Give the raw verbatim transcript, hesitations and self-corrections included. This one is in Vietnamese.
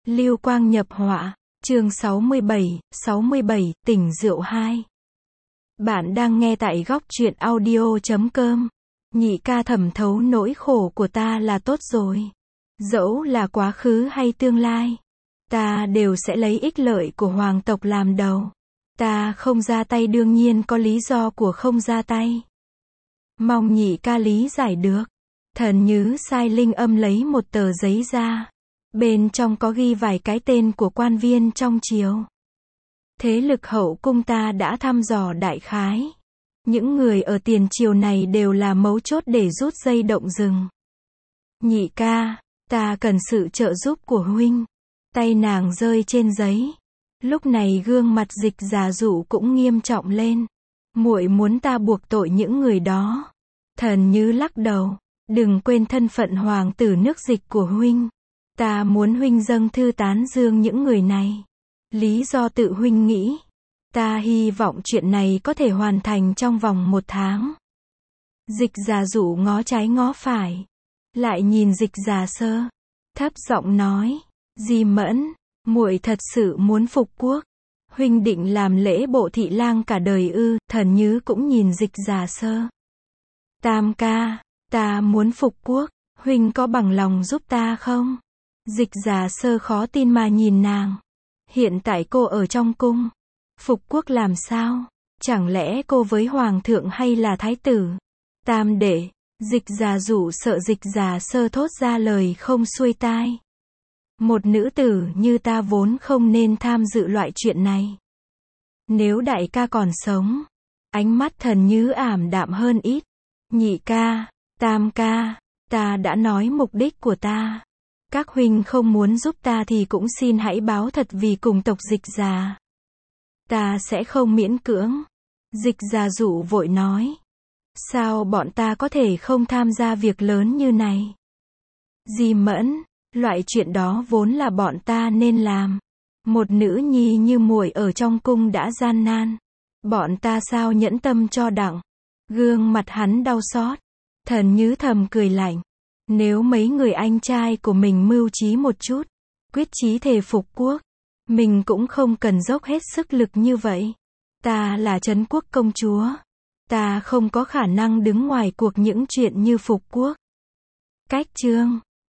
Lưu quang nhập họa. Chương sáu mươi bảy, sáu mươi bảy, tỉnh rượu hai. Bạn đang nghe tại góc truyện audio chấm com. Nhị ca thẩm thấu nỗi khổ của ta là tốt rồi. Dẫu là quá khứ hay tương lai, ta đều sẽ lấy ích lợi của hoàng tộc làm đầu. Ta không ra tay đương nhiên có lý do của không ra tay. Mong nhị ca lý giải được. Thần Nhứ sai linh âm lấy một tờ giấy ra. Bên trong có ghi vài cái tên của quan viên trong triều. Thế lực hậu cung ta đã thăm dò đại khái. Những người ở tiền triều này đều là mấu chốt để rút dây động rừng. Nhị ca, ta cần sự trợ giúp của huynh. Tay nàng rơi trên giấy. Lúc này gương mặt Dịch Giả Dụ cũng nghiêm trọng lên. Muội muốn ta buộc tội những người đó. Thần Như lắc đầu. Đừng quên thân phận hoàng tử nước Dịch của huynh. Ta muốn huynh dâng thư tán dương những người này. Lý do tự huynh nghĩ. Ta hy vọng chuyện này có thể hoàn thành trong vòng một tháng. Dịch Giả Dụ ngó trái ngó phải. Lại nhìn Dịch Giả Sơ. Thấp giọng nói. Di Mẫn, muội thật sự muốn phục quốc. Huynh định làm lễ bộ thị lang cả đời ư? Thần Nhứ cũng nhìn Dịch Giả Sơ. Tam ca, ta muốn phục quốc. Huynh có bằng lòng giúp ta không? Dịch Giả Sơ khó tin mà nhìn nàng. Hiện tại cô ở trong cung. Phục quốc làm sao? Chẳng lẽ cô với hoàng thượng hay là thái tử? Tam đệ. Dịch Giả Dụ sợ Dịch Giả Sơ thốt ra lời không xuôi tai. Một nữ tử như ta vốn không nên tham dự loại chuyện này. Nếu đại ca còn sống. Ánh mắt Thần Nhứ ảm đạm hơn ít. Nhị ca, tam ca, ta đã nói mục đích của ta. Các huynh không muốn giúp ta thì cũng xin hãy báo thật vì cùng tộc Dịch Giả. Ta sẽ không miễn cưỡng. Dịch Giả Dụ vội nói. Sao bọn ta có thể không tham gia việc lớn như này? Di Mẫn, loại chuyện đó vốn là bọn ta nên làm. Một nữ nhi như muội ở trong cung đã gian nan. Bọn ta sao nhẫn tâm cho đặng. Gương mặt hắn đau xót. Thần Nhứ thầm cười lạnh. Nếu mấy người anh trai của mình mưu trí một chút, quyết chí thề phục quốc, mình cũng không cần dốc hết sức lực như vậy. Ta là Trấn Quốc công chúa. Ta không có khả năng đứng ngoài cuộc những chuyện như phục quốc. Cách chương